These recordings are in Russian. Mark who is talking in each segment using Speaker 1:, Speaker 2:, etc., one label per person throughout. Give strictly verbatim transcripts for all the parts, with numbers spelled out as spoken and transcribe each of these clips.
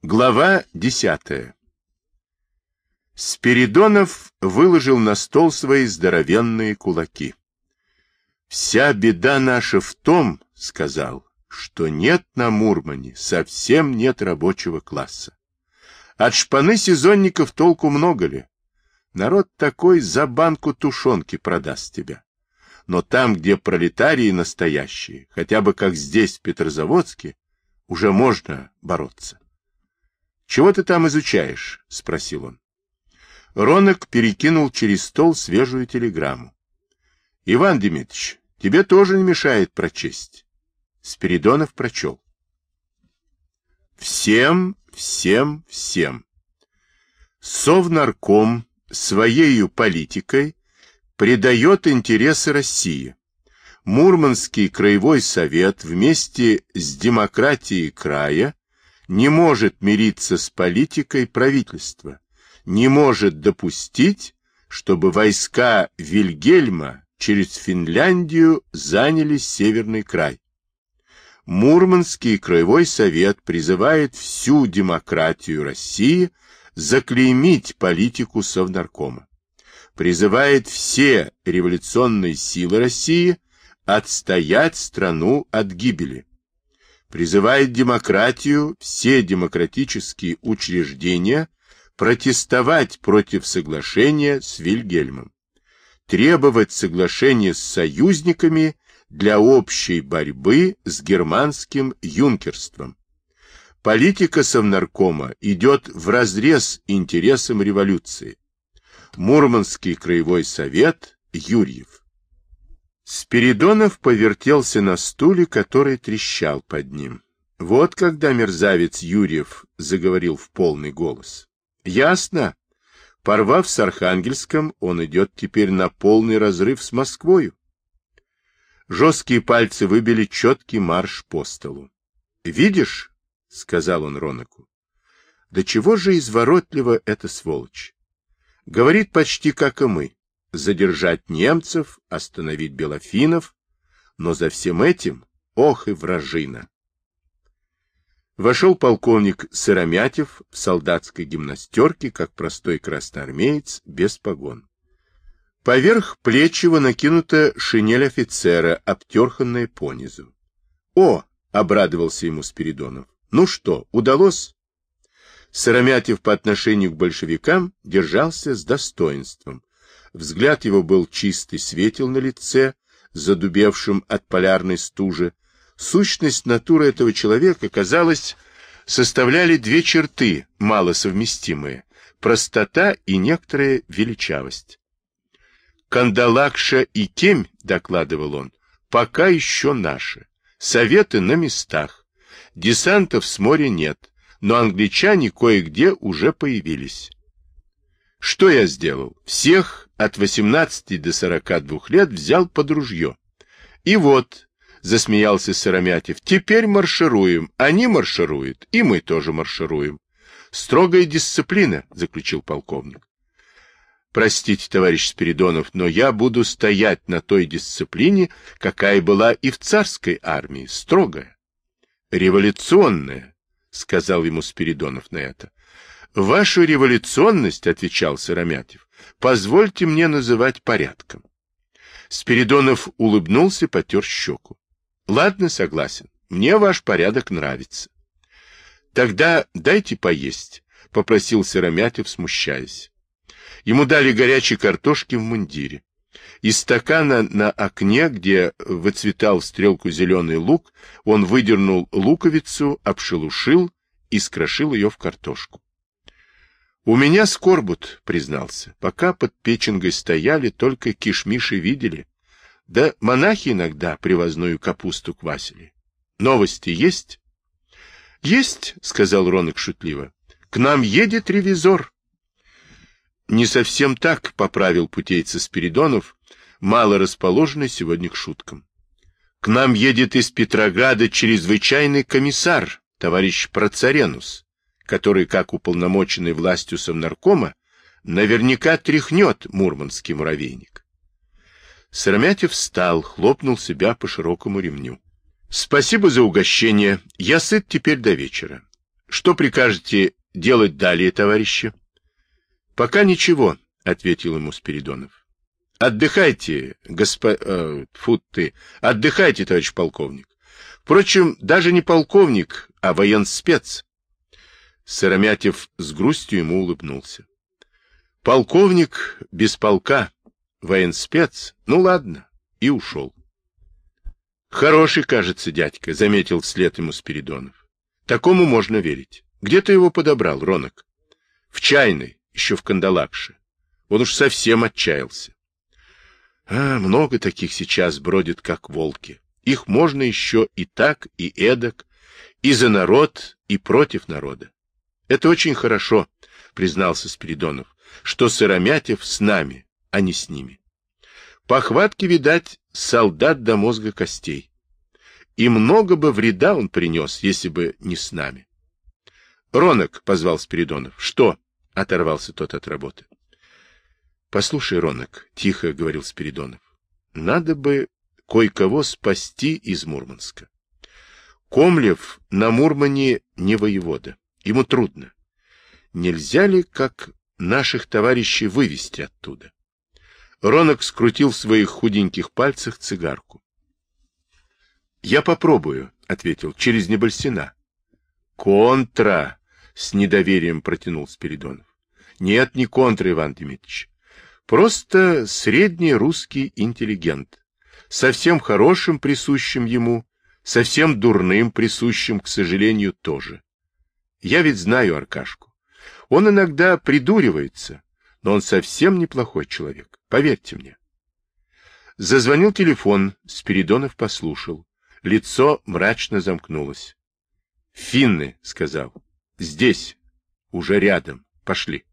Speaker 1: Глава десятая. Спиридонов выложил на стол свои здоровенные кулаки. «Вся беда наша в том, — сказал, — что нет на Мурмане, совсем нет рабочего класса. От шпаны сезонников толку много ли? Народ такой за банку тушенки продаст тебя. Но там, где пролетарии настоящие, хотя бы как здесь, в Петрозаводске, уже можно бороться». «Чего ты там изучаешь?» — спросил он. Ронок перекинул через стол свежую телеграмму. «Иван Дмитрич, тебе тоже не мешает прочесть». Спиридонов прочел. «Всем, всем, всем. Совнарком своею политикой предает интересы России. Мурманский краевой совет вместе с демократией края не может мириться с политикой правительства, не может допустить, чтобы войска Вильгельма через Финляндию заняли Северный край. Мурманский краевой совет призывает всю демократию России заклеймить политику Совнаркома, призывает все революционные силы России отстоять страну от гибели, призывает демократию, все демократические учреждения протестовать против соглашения с Вильгельмом, требовать соглашения с союзниками для общей борьбы с германским юнкерством. Политика Совнаркома идет вразрез интересам революции. Мурманский краевой совет, Юрьев. Спиридонов повертелся на стуле, который трещал под ним. Вот когда мерзавец Юрьев заговорил в полный голос. Ясно. Порвав с Архангельском, он идет теперь на полный разрыв с Москвою. Жесткие пальцы выбили четкий марш по столу. «Видишь?» — сказал он Ронаку. «Да чего же изворотлива эта сволочь? Говорит почти как и мы. Задержать немцев, остановить белофинов, но за всем этим, ох и вражина». Вошел полковник Сыромятев в солдатской гимнастерке, как простой красноармеец, без погон. Поверх плеч его накинута шинель офицера, обтерханная понизу. «О!» — обрадовался ему Спиридонов. «Ну что, удалось?» Сыромятев по отношению к большевикам держался с достоинством. Взгляд его был чистый, светел на лице, задубевшим от полярной стужи. Сущность натуры этого человека, казалось, составляли две черты, малосовместимые — простота и некоторая величавость. «Кандалакша и Кемь, — докладывал он, — пока еще наши. Советы на местах. Десантов с моря нет, но англичане кое-где уже появились. Что я сделал? Всех от восемнадцати до сорока двух лет взял под ружье. И вот, — засмеялся Сыромятев, — теперь маршируем. Они маршируют, и мы тоже маршируем. Строгая дисциплина, — заключил полковник. Простите, товарищ Спиридонов, но я буду стоять на той дисциплине, какая была и в царской армии, строгая. Революционная, — сказал ему Спиридонов на это. Вашу революционность, — отвечал Сыромятев, — позвольте мне называть порядком. Спиридонов улыбнулся, потер щеку. Ладно, согласен, мне ваш порядок нравится. Тогда дайте поесть, — попросил Сыромятев, смущаясь. Ему дали горячей картошки в мундире. Из стакана на окне, где выцветал в стрелку зеленый лук, он выдернул луковицу, обшелушил и скрошил ее в картошку. — У меня скорбут, — признался. Пока под печенгой стояли, только кишмиши видели. Да монахи иногда привозную капусту квасили. Новости есть? — Есть, — сказал Ронок шутливо. — К нам едет ревизор. — Не совсем так, — поправил путейца Спиридонов, мало расположенный сегодня к шуткам. — К нам едет из Петрограда чрезвычайный комиссар, товарищ Процаренус, который, как уполномоченный властью Совнаркома, наверняка тряхнет мурманский муравейник. Сыромятев встал, хлопнул себя по широкому ремню. — Спасибо за угощение. Я сыт теперь до вечера. Что прикажете делать далее, товарищи? Пока ничего, ответил ему Спиридонов. Отдыхайте, госпо... Э, фу ты, отдыхайте, товарищ полковник. Впрочем, даже не полковник, а военспец. Сыромятев с грустью ему улыбнулся. Полковник без полка, военспец, ну ладно, и ушел. Хороший, кажется, дядька, заметил вслед ему Спиридонов. Такому можно верить. Где ты его подобрал, Ронок? В чайной, еще в Кандалакше. Он уж совсем отчаялся. А, много таких сейчас бродит, как волки. Их можно еще и так, и эдак, и за народ, и против народа. Это очень хорошо, признался Спиридонов, что Сыромятев с нами, а не с ними. Похватки, видать, солдат до мозга костей. И много бы вреда он принес, если бы не с нами. Ронок, позвал Спиридонов. Что? Оторвался тот от работы. Послушай, Ронок, тихо говорил Спиридонов, надо бы кое-кого спасти из Мурманска. Комлев на Мурмане не воевода. Ему трудно. Нельзя ли, как наших товарищей, вывести оттуда? Ронок скрутил в своих худеньких пальцах цигарку. Я попробую, ответил, через Небольсина. Контра, с недоверием протянул Спиридонов. Нет, не контра, Иван Дмитрич. Просто средний русский интеллигент. Совсем хорошим присущим ему, совсем дурным присущим, к сожалению, тоже. Я ведь знаю Аркашку. Он иногда придуривается, но он совсем неплохой человек, поверьте мне. Зазвонил телефон, Спиридонов послушал. Лицо мрачно замкнулось. «Финны», — сказал, — «здесь, уже рядом, пошли».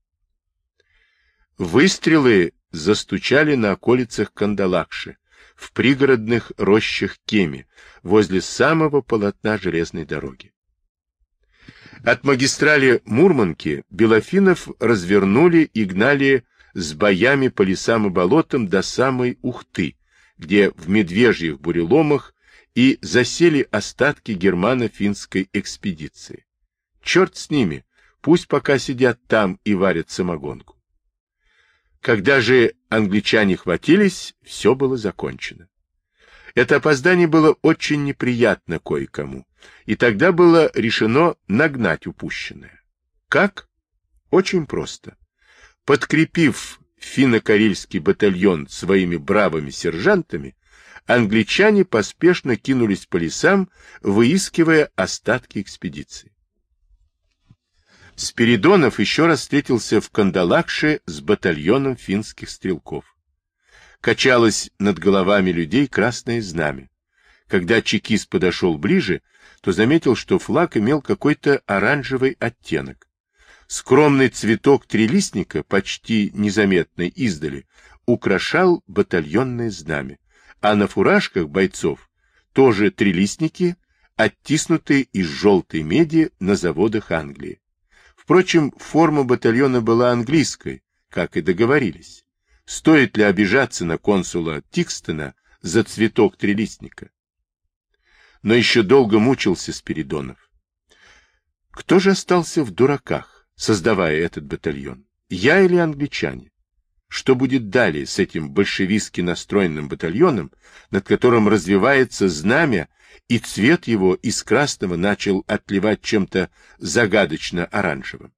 Speaker 1: Выстрелы застучали на околицах Кандалакши, в пригородных рощах Кеми, возле самого полотна железной дороги. От магистрали Мурманки белофинов развернули и гнали с боями по лесам и болотам до самой Ухты, где в медвежьих буреломах и засели остатки германо-финской экспедиции. Черт с ними, пусть пока сидят там и варят самогонку. Когда же англичане хватились, все было закончено. Это опоздание было очень неприятно кое-кому, и тогда было решено нагнать упущенное. Как? Очень просто. Подкрепив финно-карельский батальон своими бравыми сержантами, англичане поспешно кинулись по лесам, выискивая остатки экспедиции. Спиридонов еще раз встретился в Кандалакше с батальоном финских стрелков. Качалось над головами людей красное знамя. Когда чекист подошел ближе, то заметил, что флаг имел какой-то оранжевый оттенок. Скромный цветок трилистника, почти незаметный издали, украшал батальонное знамя, а на фуражках бойцов тоже трилистники, оттиснутые из желтой меди на заводах Англии. Впрочем, форма батальона была английской, как и договорились. Стоит ли обижаться на консула Тикстона за цветок трилистника? Но еще долго мучился Спиридонов. Кто же остался в дураках, создавая этот батальон? Я или англичане? Что будет далее с этим большевистски настроенным батальоном, над которым развивается знамя, и цвет его из красного начал отливать чем-то загадочно-оранжевым?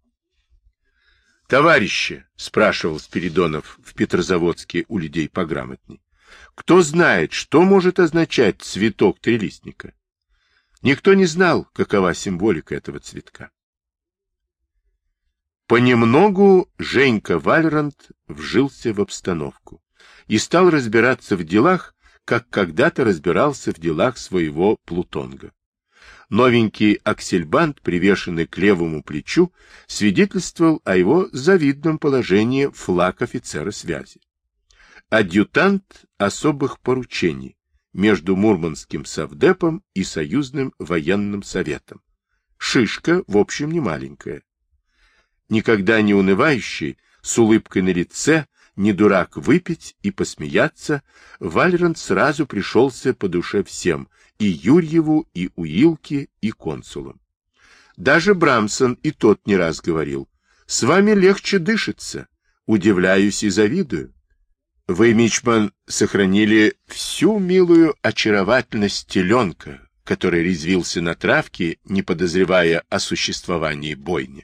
Speaker 1: «Товарищи», — спрашивал Спиридонов в Петрозаводске у людей пограмотней, «кто знает, что может означать цветок трилистника?» Никто не знал, какова символика этого цветка. Понемногу Женька Вальрант вжился в обстановку и стал разбираться в делах, как когда-то разбирался в делах своего Плутонга. Новенький аксельбант, привешенный к левому плечу, свидетельствовал о его завидном положении флаг офицера связи. Адъютант особых поручений между Мурманским совдепом и Союзным военным советом. Шишка, в общем, не маленькая. Никогда не унывающий, с улыбкой на лице, не дурак выпить и посмеяться, Вальрант сразу пришелся по душе всем, и Юрьеву, и Уилке, и консулам. Даже Брамсон и тот не раз говорил: с вами легче дышится. Удивляюсь и завидую. Вы, мичман, сохранили всю милую очаровательность теленка, который резвился на травке, не подозревая о существовании бойни.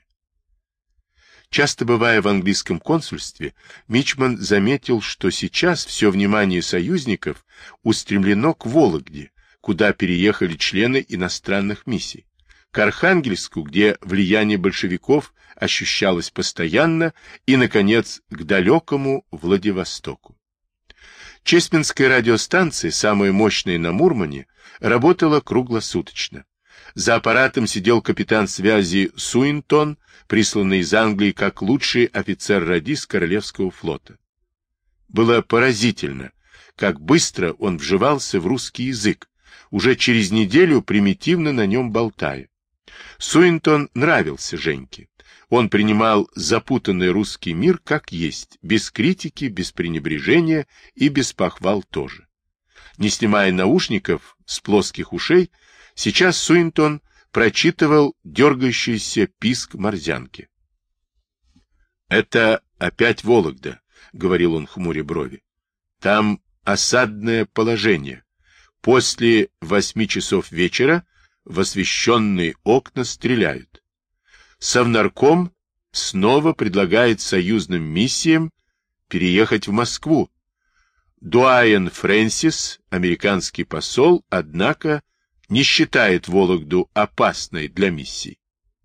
Speaker 1: Часто бывая в английском консульстве, мичман заметил, что сейчас все внимание союзников устремлено к Вологде, куда переехали члены иностранных миссий, к Архангельску, где влияние большевиков ощущалось постоянно, и, наконец, к далекому Владивостоку. Чесменская радиостанция, самая мощная на Мурмане, работала круглосуточно. За аппаратом сидел капитан связи Суинтон, присланный из Англии как лучший офицер-радист Королевского флота. Было поразительно, как быстро он вживался в русский язык, уже через неделю примитивно на нем болтая. Суинтон нравился Женьке. Он принимал запутанный русский мир как есть, без критики, без пренебрежения и без похвал тоже. Не снимая наушников с плоских ушей, сейчас Суинтон прочитывал дергающийся писк морзянки. — Это опять Вологда, — говорил он, хмуря брови. — Там осадное положение. После восьми часов вечера в освещенные окна стреляют. Совнарком снова предлагает союзным миссиям переехать в Москву. Дуайен Фрэнсис, американский посол, однако, не считает Вологду опасной для миссий.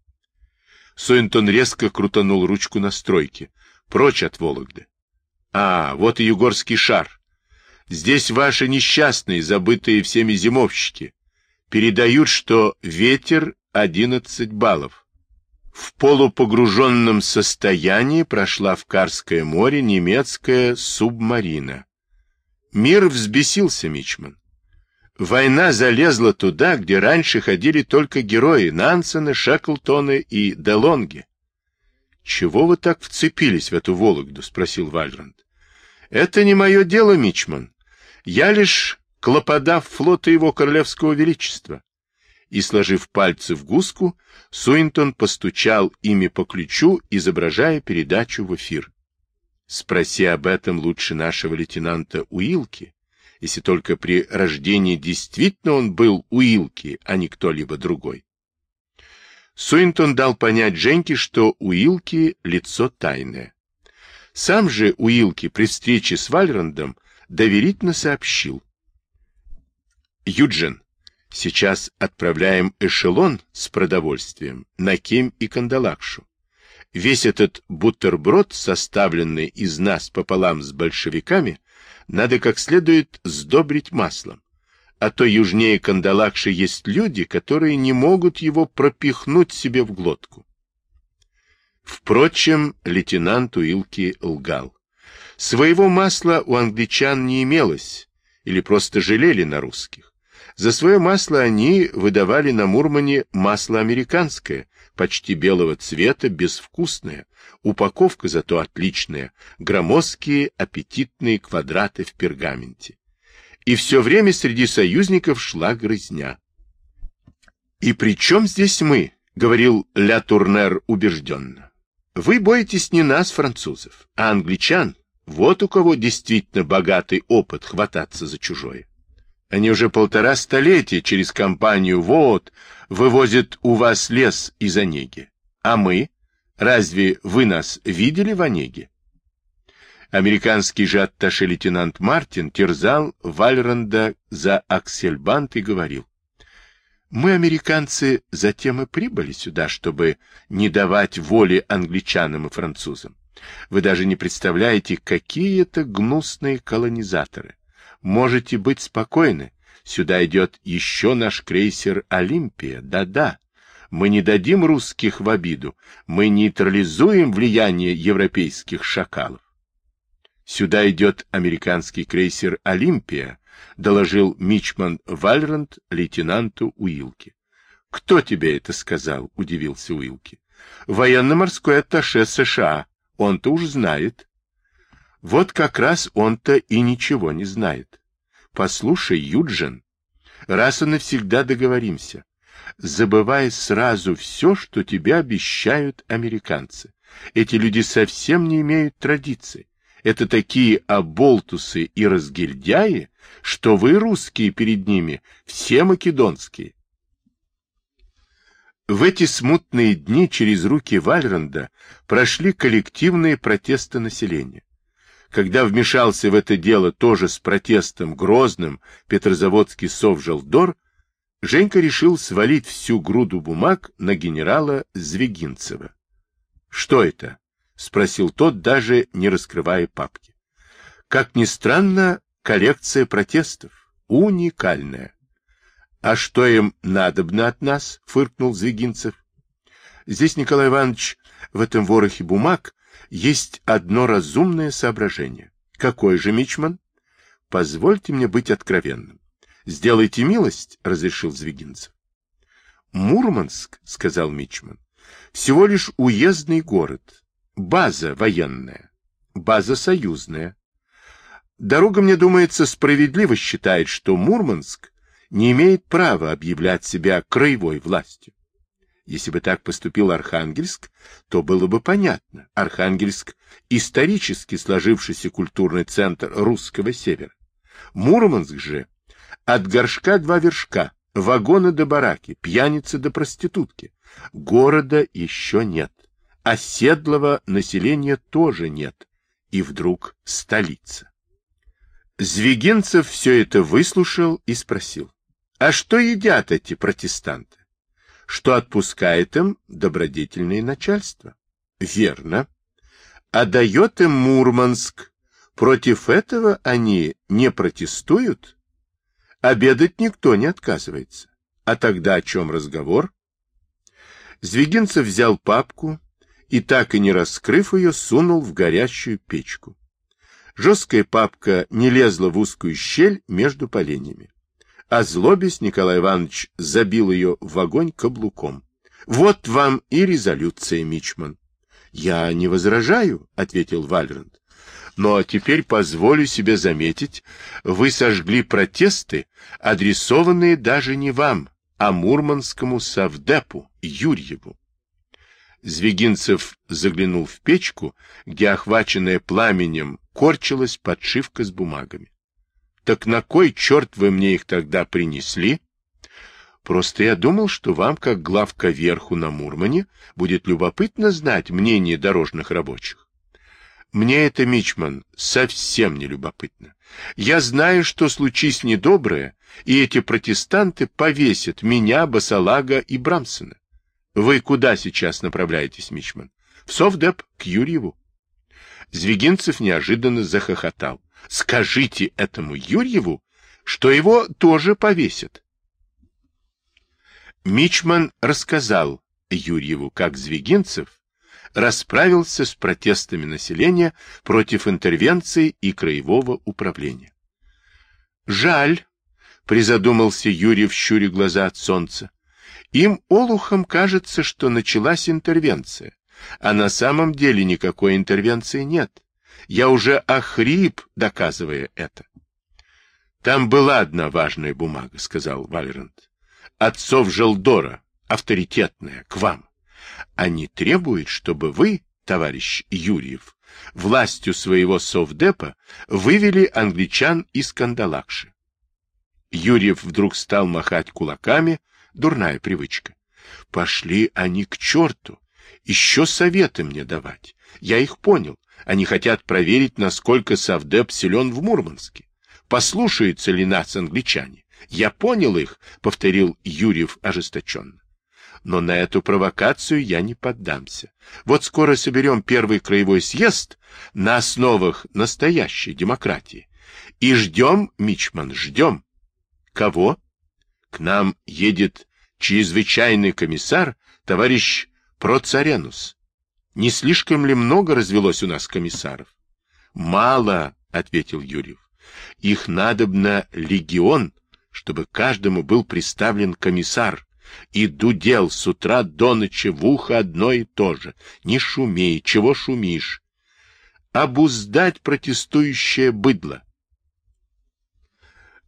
Speaker 1: Суинтон резко крутанул ручку настройки. Прочь от Вологды. А, вот и югорский шар. Здесь ваши несчастные, забытые всеми зимовщики, передают, что ветер одиннадцать баллов. В полупогруженном состоянии прошла в Карское море немецкая субмарина. Мир взбесился, мичман. Война залезла туда, где раньше ходили только герои Нансена, Шеклтона и Делонги. — Чего вы так вцепились в эту Вологду? — спросил Вальранд. — Это не мое дело, мичман. Я лишь клоподав флота его королевского величества. И, сложив пальцы в гуску, Суинтон постучал ими по ключу, изображая передачу в эфир. Спроси об этом лучше нашего лейтенанта Уилки, если только при рождении действительно он был Уилки, а не кто-либо другой. Суинтон дал понять Женьке, что Уилки — лицо тайное. Сам же Уилки при встрече с Вальрандом доверительно сообщил. Юджин, сейчас отправляем эшелон с продовольствием на Кем и Кандалакшу. Весь этот бутерброд, составленный из нас пополам с большевиками, надо как следует сдобрить маслом. А то южнее Кандалакши есть люди, которые не могут его пропихнуть себе в глотку. Впрочем, лейтенант Уилки лгал. Своего масла у англичан не имелось, или просто жалели на русских. За свое масло они выдавали на Мурмане масло американское, почти белого цвета, безвкусное, упаковка зато отличная, громоздкие аппетитные квадраты в пергаменте. И все время среди союзников шла грызня. «И при чем здесь мы?» — говорил Ля Турнер убежденно. «Вы боитесь не нас, французов, а англичан. Вот у кого действительно богатый опыт хвататься за чужое. Они уже полтора столетия через компанию ВООД вывозят у вас лес из Онеги. А мы? Разве вы нас видели в Онеге?» Американский же атташе лейтенант Мартин терзал Вальранда за аксельбант и говорил: «Мы, американцы, затем и прибыли сюда, чтобы не давать воли англичанам и французам. Вы даже не представляете, какие это гнусные колонизаторы. Можете быть спокойны, сюда идет еще наш крейсер «Олимпия», да-да. Мы не дадим русских в обиду, мы нейтрализуем влияние европейских шакалов». «Сюда идет американский крейсер «Олимпия», — доложил мичман Вальранд лейтенанту Уилки. «Кто тебе это сказал?» — удивился Уилки. «Военно-морской атташе США. Он-то уж знает». «Вот как раз он-то и ничего не знает. Послушай, Юджин, раз и навсегда договоримся. забывай сразу все, что тебе обещают американцы. Эти люди совсем не имеют традиций. Это такие оболтусы и разгильдяи, что вы, русские, перед ними, все македонские. В эти смутные дни через руки Вальранда прошли коллективные протесты населения. Когда вмешался в это дело тоже с протестом грозным петрозаводский совжелдор, Женька решил свалить всю груду бумаг на генерала Звягинцева. — Что это? — спросил тот, даже не раскрывая папки. Как ни странно, коллекция протестов. Уникальная. — А что им надобно от нас? — фыркнул Звягинцев. — Здесь, Николай Иванович, в этом ворохе бумаг есть одно разумное соображение. — Какое же, мичман? — Позвольте мне быть откровенным. — Сделайте милость, — разрешил Звягинцев. — Мурманск, — сказал мичман, — всего лишь уездный город, база военная, база союзная. Дорога, мне думается, справедливо считает, что Мурманск не имеет права объявлять себя краевой властью. Если бы так поступил Архангельск, то было бы понятно. Архангельск — исторически сложившийся культурный центр русского севера. Мурманск же — от горшка два вершка, вагона до бараки, пьяницы до проститутки. Города еще нет, оседлого населения тоже нет. И вдруг столица. Звягинцев все это выслушал и спросил: а что едят эти протестанты? Что отпускает им добродетельное начальство? Верно. А дает им Мурманск. Против этого они не протестуют? Обедать никто не отказывается. А тогда о чем разговор? Звягинцев взял папку и, так и не раскрыв ее, сунул в горящую печку. Жесткая папка не лезла в узкую щель между поленьями. Озлобясь, Николай Иванович забил ее в огонь каблуком. — Вот вам и резолюция, мичман. — Я не возражаю, — ответил Вальранд. — Но теперь позволю себе заметить, вы сожгли протесты, адресованные даже не вам, а мурманскому совдепу Юрьеву. Звягинцев заглянул в печку, где, охваченная пламенем, корчилась подшивка с бумагами. — Так на кой черт вы мне их тогда принесли? — Просто я думал, что вам, как главка верху на Мурмане, будет любопытно знать мнение дорожных рабочих. Мне это, мичман, совсем не любопытно. Я знаю, что случись недоброе, и эти протестанты повесят меня, Басалага и Брамсона. Вы куда сейчас направляетесь, мичман? В совдеп, к Юрьеву. Звягинцев неожиданно захохотал. Скажите этому Юрьеву, что его тоже повесят. Мичман рассказал Юрьеву, как Звягинцев расправился с протестами населения против интервенции и краевого управления. Жаль, призадумался Юрьев, щуря глаза от солнца. Им, олухам, кажется, что началась интервенция, а на самом деле никакой интервенции нет. Я уже охрип, доказывая это. — Там была одна важная бумага, — сказал Вальранд. — Отцов Желдора, авторитетная, к вам. Они требуют, чтобы вы, товарищ Юрьев, властью своего совдепа вывели англичан из Кандалакши. Юрьев вдруг стал махать кулаками, дурная привычка. Пошли они к черту, еще советы мне давать. Я их понял. Они хотят проверить, насколько совдеп силен в Мурманске. Послушаются ли нас англичане? Я понял их, — повторил Юрьев ожесточенно. Но на эту провокацию я не поддамся. Вот скоро соберем первый краевой съезд на основах настоящей демократии. И ждем, мичман, ждем. Кого? К нам едет чрезвычайный комиссар, товарищ Процаренус. Не слишком ли много развелось у нас комиссаров? Мало, — ответил Юрьев. Их надобно легион, чтобы каждому был представлен комиссар, и дудел с утра до ночи в ухо одно и то же. Не шумей, чего шумишь? Обуздать протестующее быдло.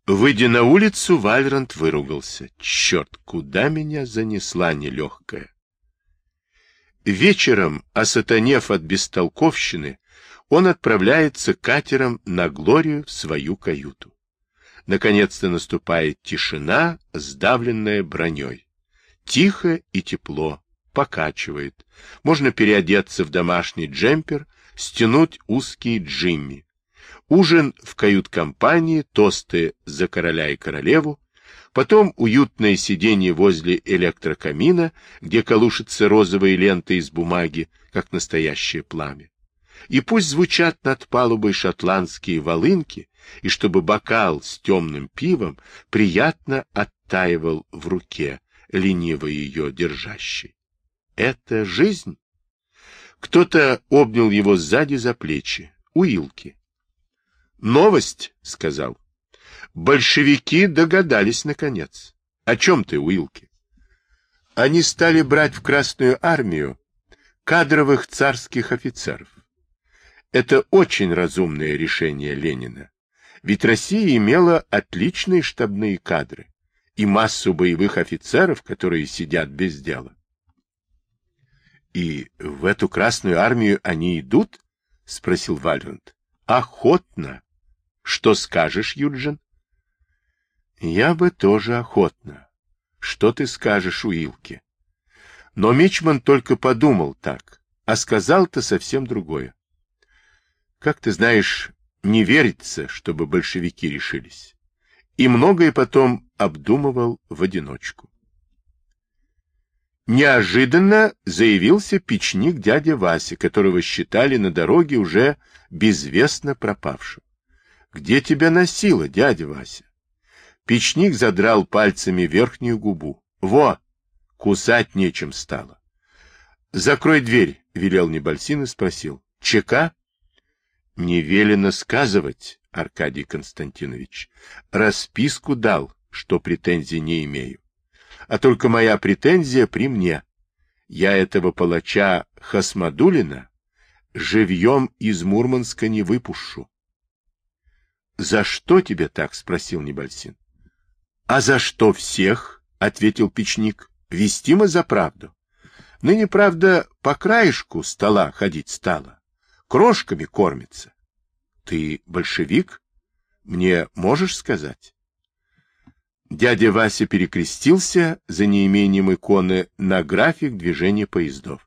Speaker 1: Выйдя на улицу, Вальрант выругался. Черт, куда меня занесла нелегкая. Вечером, осатанев от бестолковщины, он отправляется катером на Глорию в свою каюту. Наконец-то наступает тишина, сдавленная броней. Тихо и тепло, покачивает. Можно переодеться в домашний джемпер, стянуть узкие джимми. Ужин в кают-компании, тосты за короля и королеву, потом уютное сиденье возле электрокамина, где колышутся розовые ленты из бумаги, как настоящее пламя. И пусть звучат над палубой шотландские волынки, и чтобы бокал с темным пивом приятно оттаивал в руке, лениво ее держащей. Это жизнь. Кто-то обнял его сзади за плечи. Уилки. «Новость», — сказал. «Большевики догадались, наконец». «О чем ты, Уилки?» «Они стали брать в Красную армию кадровых царских офицеров. Это очень разумное решение Ленина, ведь Россия имела отличные штабные кадры и массу боевых офицеров, которые сидят без дела». «И в эту Красную армию они идут?» — спросил Вальрант. «Охотно. Что скажешь, Юджин?» «Я бы тоже охотно. Что ты скажешь, Уилки?» Но мичман только подумал так, а сказал-то совсем другое. «Как ты знаешь, не верится, чтобы большевики решились». И многое потом обдумывал в одиночку. Неожиданно заявился печник дядя Вася, которого считали на дороге уже безвестно пропавшим. «Где тебя носило, дядя Вася?» Печник задрал пальцами верхнюю губу. «Во! Кусать нечем стало». «Закрой дверь», — велел Небольсин и спросил. «ЧК?» «Не велено сказывать, Аркадий Константинович. Расписку дал, что претензий не имею. А только моя претензия при мне. Я этого палача Хасмадулина живьем из Мурманска не выпущу». «За что тебе так?» — спросил Небольсин. «А за что всех?» — ответил печник. «Вестимо за правду. Ныне, правда, по краешку стола ходить стала. Крошками кормится. Ты большевик? Мне можешь сказать?» Дядя Вася перекрестился за неимением иконы на график движения поездов.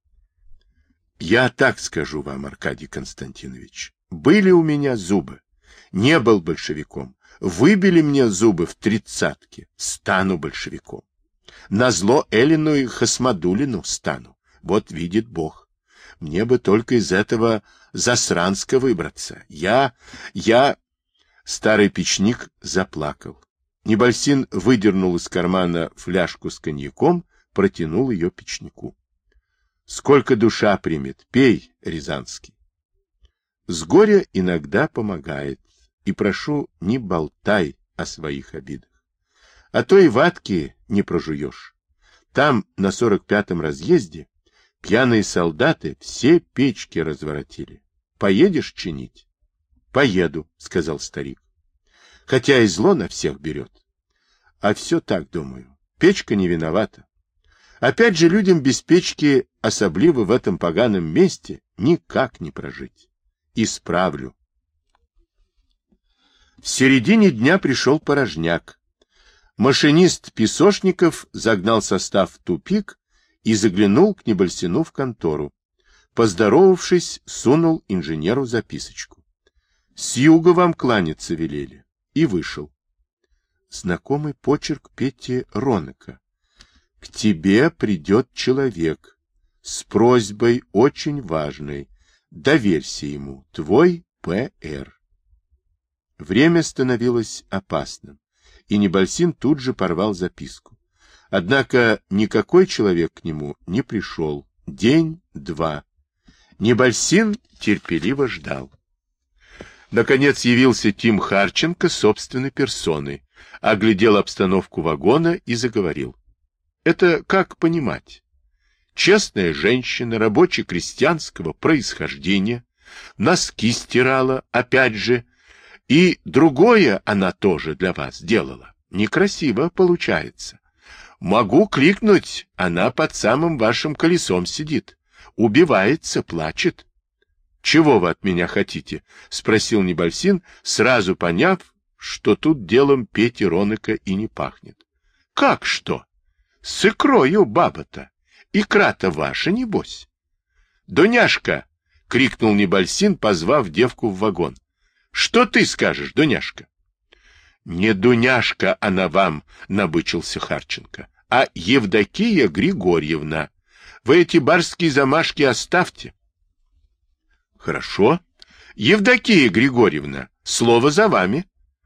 Speaker 1: «Я так скажу вам, Аркадий Константинович. Были у меня зубы. Не был большевиком. Выбили мне зубы в тридцатке. Стану большевиком. Назло Эллину и Хасмадулину стану. Вот видит Бог. Мне бы только из этого засранска выбраться. Я... я...» Старый печник заплакал. Небольсин выдернул из кармана фляжку с коньяком, протянул ее печнику. «Сколько душа примет? Пей, Рязанский». С горя иногда помогает. И прошу, не болтай о своих обидах. А то и ватки не прожуешь. Там, на сорок пятом разъезде, пьяные солдаты все печки разворотили. Поедешь чинить? Поеду, сказал старик. Хотя и зло на всех берет. А все так, думаю. Печка не виновата. Опять же, людям без печки, особливо в этом поганом месте, никак не прожить. Исправлю. В середине дня пришел порожняк. Машинист Песошников загнал состав в тупик и заглянул к Небольсину в контору. Поздоровавшись, сунул инженеру записочку. «С юга вам кланяться велели». И вышел. Знакомый почерк Пети Ронека. «К тебе придет человек с просьбой очень важной. Доверься ему. Твой П Р». Время становилось опасным, и Небольсин тут же порвал записку. Однако никакой человек к нему не пришел. День-два. Небольсин терпеливо ждал. Наконец явился Тим Харченко собственной персоной, оглядел обстановку вагона и заговорил. Это как понимать? Честная женщина, рабоче-крестьянского происхождения, носки стирала, опять же, И другое она тоже для вас делала. Некрасиво получается. Могу кликнуть, она под самым вашим колесом сидит. Убивается, плачет. — Чего вы от меня хотите? — спросил Небольсин, сразу поняв, что тут делом Пети Роныка и не пахнет. — Как что? С икрою баба-то. Икра-то ваша, небось. — Дуняшка! — крикнул Небольсин, позвав девку в вагон. — Что ты скажешь, Дуняшка? — Не Дуняшка она вам, — набычился Харченко, — а Евдокия Григорьевна. Вы эти барские замашки оставьте. — Хорошо. Евдокия Григорьевна, слово за вами.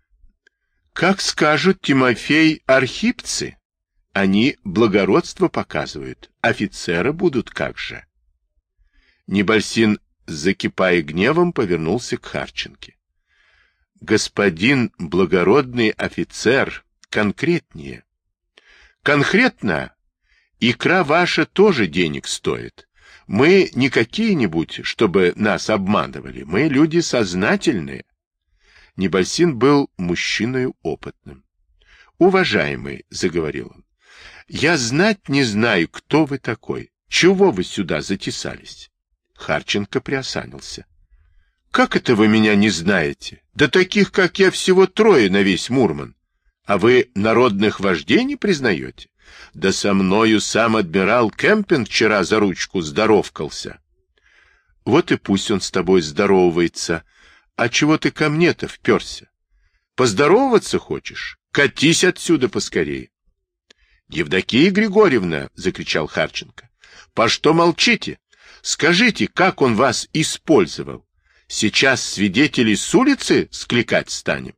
Speaker 1: — Как скажут Тимофей Архипцы, они благородство показывают, офицеры будут как же. Небольсин, закипая гневом, повернулся к Харченке. — Господин благородный офицер, конкретнее. — Конкретно, икра ваша тоже денег стоит. Мы не какие-нибудь, чтобы нас обманывали, мы люди сознательные. Небольсин был мужчиной опытным. — Уважаемый, — заговорил он, — я знать не знаю, кто вы такой, чего вы сюда затесались. Харченко приосанился. — Как это вы меня не знаете? Да таких, как я, всего трое на весь Мурман. А вы народных вождей не признаете? Да со мною сам адмирал Кемпин вчера за ручку здоровкался. — Вот и пусть он с тобой здоровается. А чего ты ко мне-то вперся? Поздороваться хочешь? Катись отсюда поскорее. — Евдокия Григорьевна, — закричал Харченко, — по что молчите? Скажите, как он вас использовал? Сейчас свидетелей с улицы скликать станем?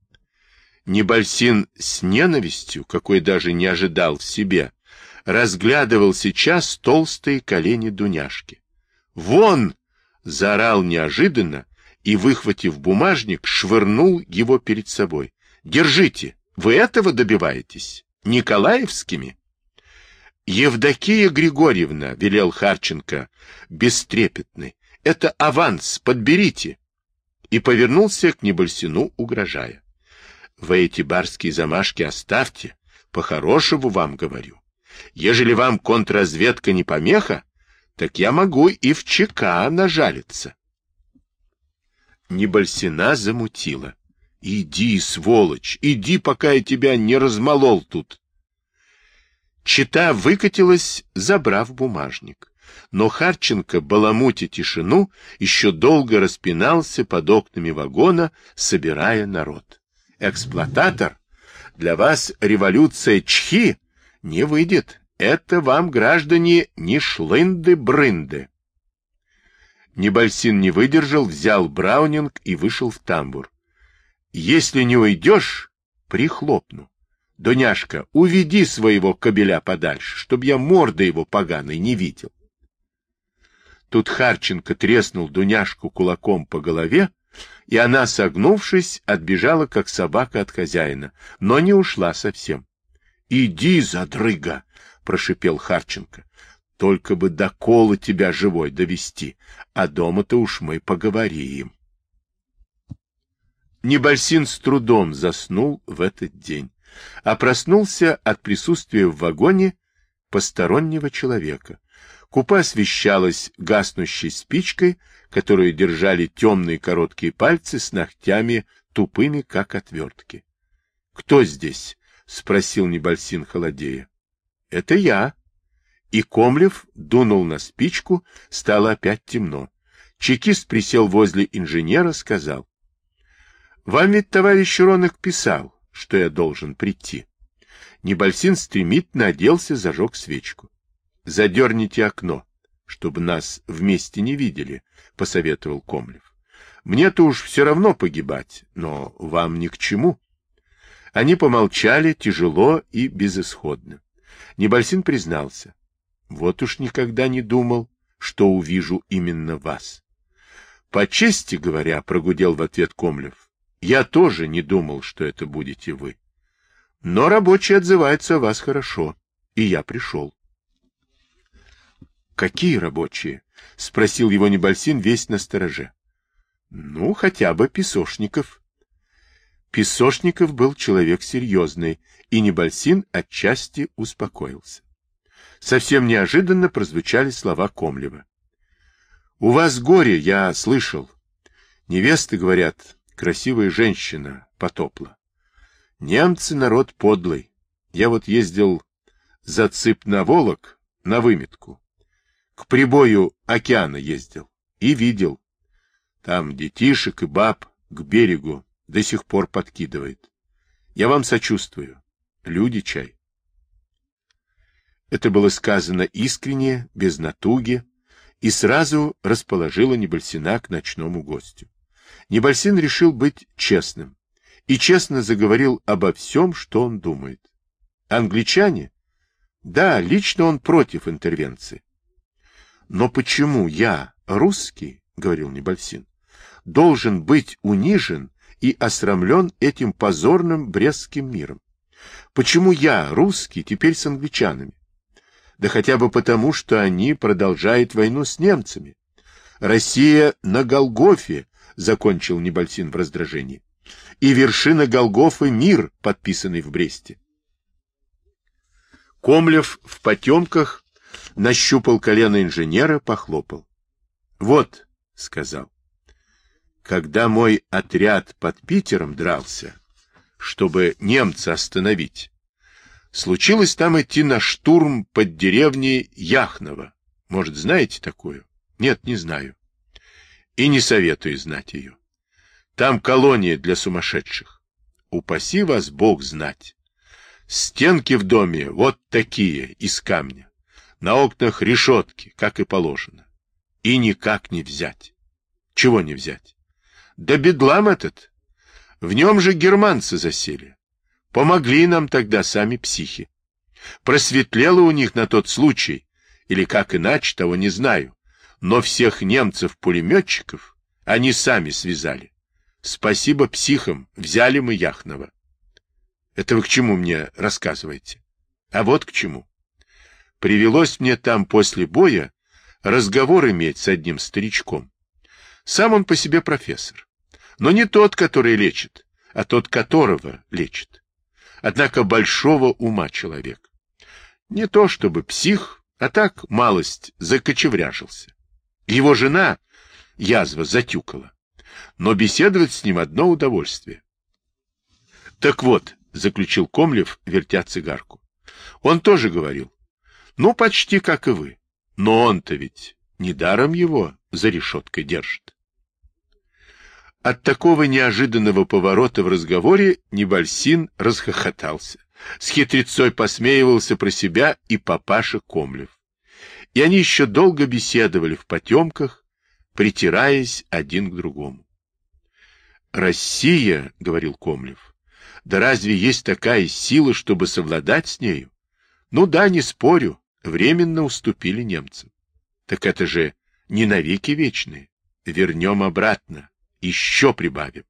Speaker 1: Небольсин с ненавистью, какой даже не ожидал в себе, разглядывал сейчас толстые колени Дуняшки. «Вон!» — заорал неожиданно и, выхватив бумажник, швырнул его перед собой. «Держите! Вы этого добиваетесь? Николаевскими?» «Евдокия Григорьевна», — велел Харченко, бестрепетный, — «это аванс, подберите!» И повернулся к Небольсину, угрожая. «Вы эти барские замашки оставьте, по-хорошему вам говорю. Ежели вам контрразведка не помеха, так я могу и в ЧК нажалиться». Небольсина замутила. «Иди, сволочь, иди, пока я тебя не размолол тут». Чета выкатилась, забрав бумажник. Но Харченко, баламутя тишину, еще долго распинался под окнами вагона, собирая народ. «Эксплуататор, для вас революция чхи не выйдет. Это вам, граждане, не шлынды-брынды». Небольсин не выдержал, взял браунинг и вышел в тамбур. «Если не уйдешь, прихлопну. Дуняшка, уведи своего кобеля подальше, чтоб я морды его поганой не видел». Тут Харченко треснул Дуняшку кулаком по голове, и она, согнувшись, отбежала, как собака от хозяина, но не ушла совсем. — Иди, задрыга! — прошипел Харченко. — Только бы до кола тебя живой довести, а дома-то уж мы поговорим. Небольсин с трудом заснул в этот день, а проснулся от присутствия в вагоне постороннего человека. Купе освещалось гаснущей спичкой, которую держали темные короткие пальцы с ногтями, тупыми, как отвертки. — Кто здесь? — спросил Небольсин, холодея. — Это я. И Комлев дунул на спичку, стало опять темно. Чекист присел возле инженера, сказал: — Вам ведь товарищ Ронок писал, что я должен прийти. Небольсин стремительно оделся, зажег свечку. — Задерните окно, чтобы нас вместе не видели, — посоветовал Комлев. — Мне-то уж все равно погибать, но вам ни к чему. Они помолчали тяжело и безысходно. Небольсин признался: — Вот уж никогда не думал, что увижу именно вас. — По чести говоря, — прогудел в ответ Комлев, — я тоже не думал, что это будете вы. Но рабочие отзываются о вас хорошо, и я пришел. — Какие рабочие? — спросил его Небольсин весь настороже. — Ну, хотя бы Песошников. Песошников был человек серьезный, и Небольсин отчасти успокоился. Совсем неожиданно прозвучали слова Комлева. — У вас горе, я слышал. Невесты, говорят, красивая женщина потопла. Немцы народ подлый. Я вот ездил за цып на Волок, на выметку. К прибою океана ездил и видел. Там детишек и баб к берегу до сих пор подкидывает. Я вам сочувствую. Люди чай. Это было сказано искренне, без натуги, и сразу расположило Небольсина к ночному гостю. Небольсин решил быть честным и честно заговорил обо всем, что он думает. Англичане? Да, лично он против интервенции. Но почему я, русский, говорил Небольсин, должен быть унижен и осрамлен этим позорным Брестским миром? Почему я, русский, теперь с англичанами? Да хотя бы потому, что они продолжают войну с немцами. Россия на Голгофе, закончил Небольсин в раздражении. И вершина Голгофы — мир, подписанный в Бресте. Комлев в потемках нащупал колено инженера, похлопал. — Вот, — сказал, — когда мой отряд под Питером дрался, чтобы немца остановить, случилось там идти на штурм под деревней Яхново. Может, знаете такую? Нет, не знаю. И не советую знать ее. Там колония для сумасшедших. Упаси вас Бог знать. Стенки в доме вот такие, из камня. На окнах решетки, как и положено. И никак не взять. Чего не взять? Да бедлам этот. В нем же германцы засели. Помогли нам тогда сами психи. Просветлело у них на тот случай, или как иначе, того не знаю, но всех немцев-пулеметчиков они сами связали. Спасибо психам, взяли мы Яхново. Это вы к чему мне рассказываете? А вот к чему. Привелось мне там после боя разговор иметь с одним старичком. Сам он по себе профессор, но не тот, который лечит, а тот, которого лечит. Однако большого ума человек. Не то чтобы псих, а так малость закочевряжился. Его жена, язва, затюкала. Но беседовать с ним одно удовольствие. Так вот, заключил Комлев, вертя цигарку. Он тоже говорил. Ну, почти как и вы. Но он-то ведь недаром его за решеткой держит. От такого неожиданного поворота в разговоре Небольсин расхохотался. С хитрецой посмеивался про себя и папаша Комлев. И они еще долго беседовали в потемках, притираясь один к другому. «Россия, — говорил Комлев, — да разве есть такая сила, чтобы совладать с нею? Ну да, не спорю, временно уступили немцам. Так это же не навеки вечные. Вернем обратно, еще прибавим».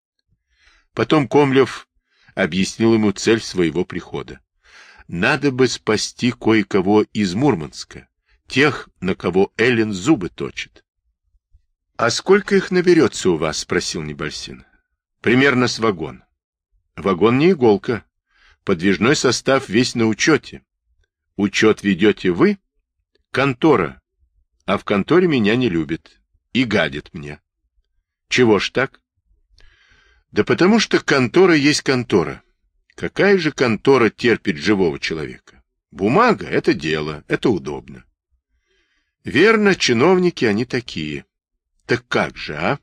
Speaker 1: Потом Комлев объяснил ему цель своего прихода. Надо бы спасти кое-кого из Мурманска, тех, на кого Эллин зубы точит. — А сколько их наберется у вас? — спросил Небольсин. — Примерно с вагон. Вагон не иголка. Подвижной состав весь на учете. Учет ведете вы? Контора. А в конторе меня не любят. И гадят мне. Чего ж так? Да потому что контора есть контора. Какая же контора терпит живого человека? Бумага — это дело, это удобно. Верно, чиновники они такие. Так как же, а?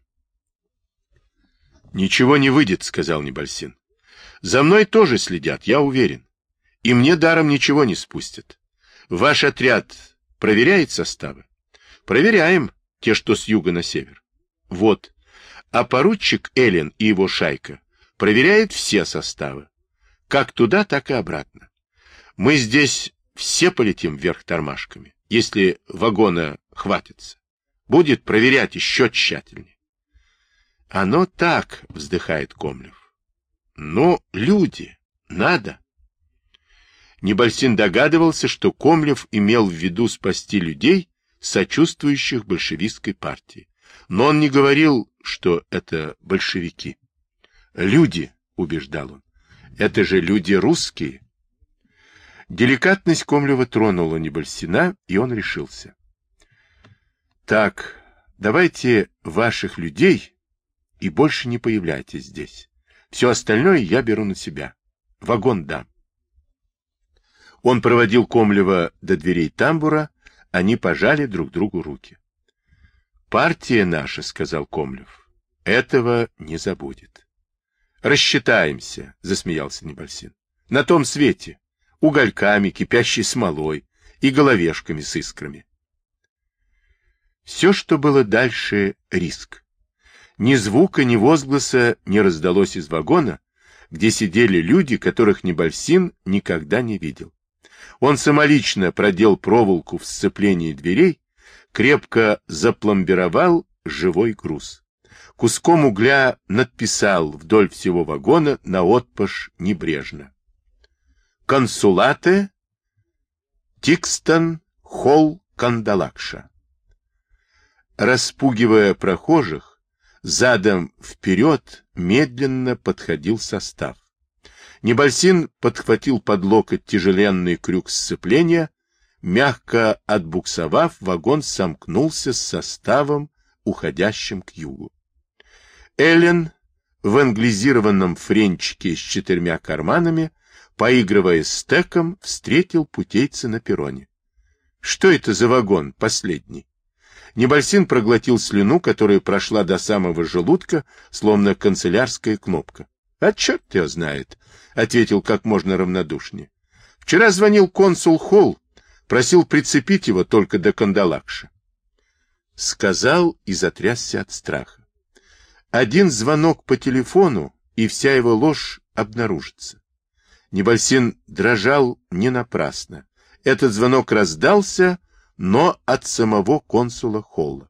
Speaker 1: Ничего не выйдет, сказал Небольсин. За мной тоже следят, я уверен. И мне даром ничего не спустят. Ваш отряд проверяет составы? Проверяем, те, что с юга на север. Вот. А поручик Эллин и его шайка проверяет все составы. Как туда, так и обратно. Мы здесь все полетим вверх тормашками, если вагона хватится. Будет проверять еще тщательнее. Оно так, вздыхает Комлев. Но люди, надо. Небольсин догадывался, что Комлев имел в виду спасти людей, сочувствующих большевистской партии. Но он не говорил, что это большевики. Люди, — убеждал он. Это же люди русские. Деликатность Комлева тронула Небольсина, и он решился. Так, давайте ваших людей и больше не появляйтесь здесь. Все остальное я беру на себя. Вагон дам. Он проводил Комлева до дверей тамбура, они пожали друг другу руки. Партия наша, сказал Комлев, этого не забудет. Рассчитаемся, засмеялся Небольсин. На том свете, угольками, кипящей смолой и головешками с искрами. Все, что было дальше, риск. Ни звука, ни возгласа не раздалось из вагона, где сидели люди, которых Небольсин никогда не видел. Он самолично продел проволоку в сцеплении дверей, крепко запломбировал живой груз. Куском угля надписал вдоль всего вагона наотпашь небрежно. Консулате Тикстон Холл Кандалакша. Распугивая прохожих, задом вперед медленно подходил состав. Небольсин подхватил под локоть тяжеленный крюк сцепления, мягко отбуксовав, вагон сомкнулся с составом, уходящим к югу. Эллен в англизированном френчике с четырьмя карманами, поигрывая стеком, встретил путейца на перроне. Что это за вагон, последний? Небольсин проглотил слюну, которая прошла до самого желудка, словно канцелярская кнопка. — А черт его знает, — ответил как можно равнодушнее. — Вчера звонил консул Холл, просил прицепить его только до Кандалакши. Сказал и затрясся от страха. Один звонок по телефону, и вся его ложь обнаружится. Небольсин дрожал не напрасно. Этот звонок раздался, но от самого консула Холла.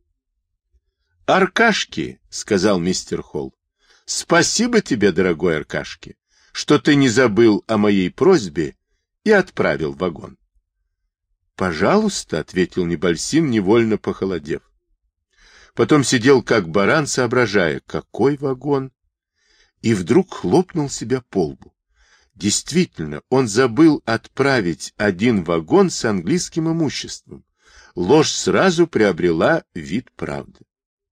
Speaker 1: — Аркашки, — сказал мистер Холл, — спасибо тебе, дорогой Аркашки, что ты не забыл о моей просьбе и отправил вагон. — Пожалуйста, — ответил Небольсин, невольно похолодев. Потом сидел как баран, соображая, какой вагон, и вдруг хлопнул себя по лбу. Действительно, он забыл отправить один вагон с английским имуществом. Ложь сразу приобрела вид правды.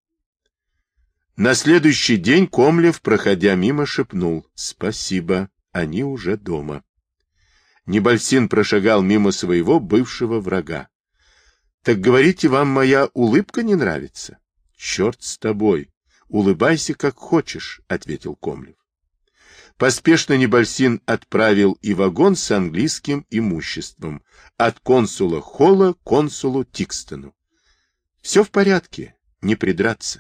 Speaker 1: На следующий день Комлев, проходя мимо, шепнул: «Спасибо, они уже дома». Небольсин прошагал мимо своего бывшего врага. «Так говорите, вам моя улыбка не нравится?» «Черт с тобой! Улыбайся, как хочешь», — ответил Комлев. Поспешно Небольсин отправил и вагон с английским имуществом от консула Холла к консулу Тикстону. Все в порядке, не придраться.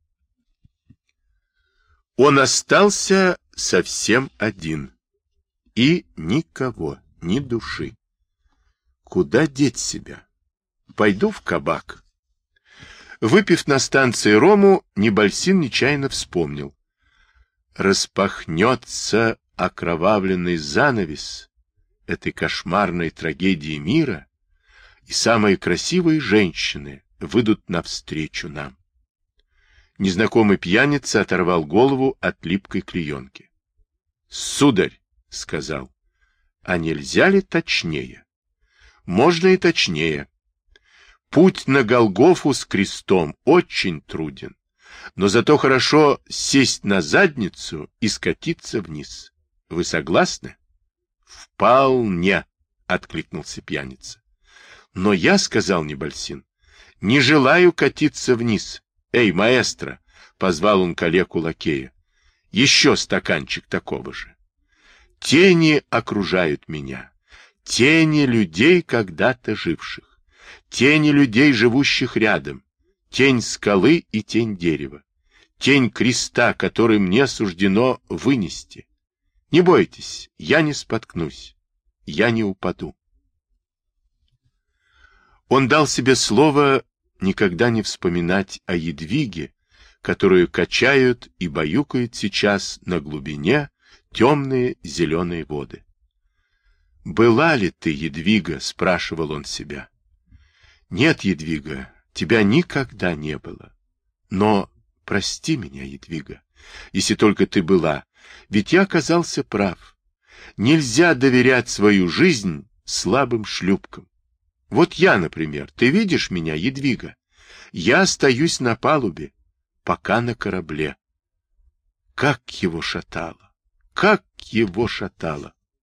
Speaker 1: Он остался совсем один. И никого, ни души. Куда деть себя? Пойду в кабак. Выпив на станции рому, Небольсин нечаянно вспомнил. Распахнется окровавленный занавес этой кошмарной трагедии мира, и самые красивые женщины выйдут навстречу нам. Незнакомый пьяница оторвал голову от липкой клеенки. — Сударь, — сказал, — а нельзя ли точнее? — Можно и точнее. Путь на Голгофу с крестом очень труден, но зато хорошо сесть на задницу и скатиться вниз. Вы согласны? — Вполне, — откликнулся пьяница. — Но я, — сказал Небольсин, — не желаю катиться вниз. Эй, маэстро, — позвал он калеку-лакея, — еще стаканчик такого же. Тени окружают меня, тени людей, когда-то живших. Тени людей, живущих рядом, тень скалы и тень дерева, тень креста, который мне суждено вынести. Не бойтесь, я не споткнусь, я не упаду. Он дал себе слово никогда не вспоминать о Едвиге, которую качают и баюкают сейчас на глубине темные зеленые воды. «Была ли ты, Едвига?» — спрашивал он себя. Нет, Едвига, тебя никогда не было. Но Прости меня, Едвига, если только ты была, ведь я оказался прав. Нельзя доверять свою жизнь слабым шлюпкам. Вот я, например, ты видишь меня, Едвига? Я остаюсь на палубе, пока на корабле. Как его шатало! Как его шатало!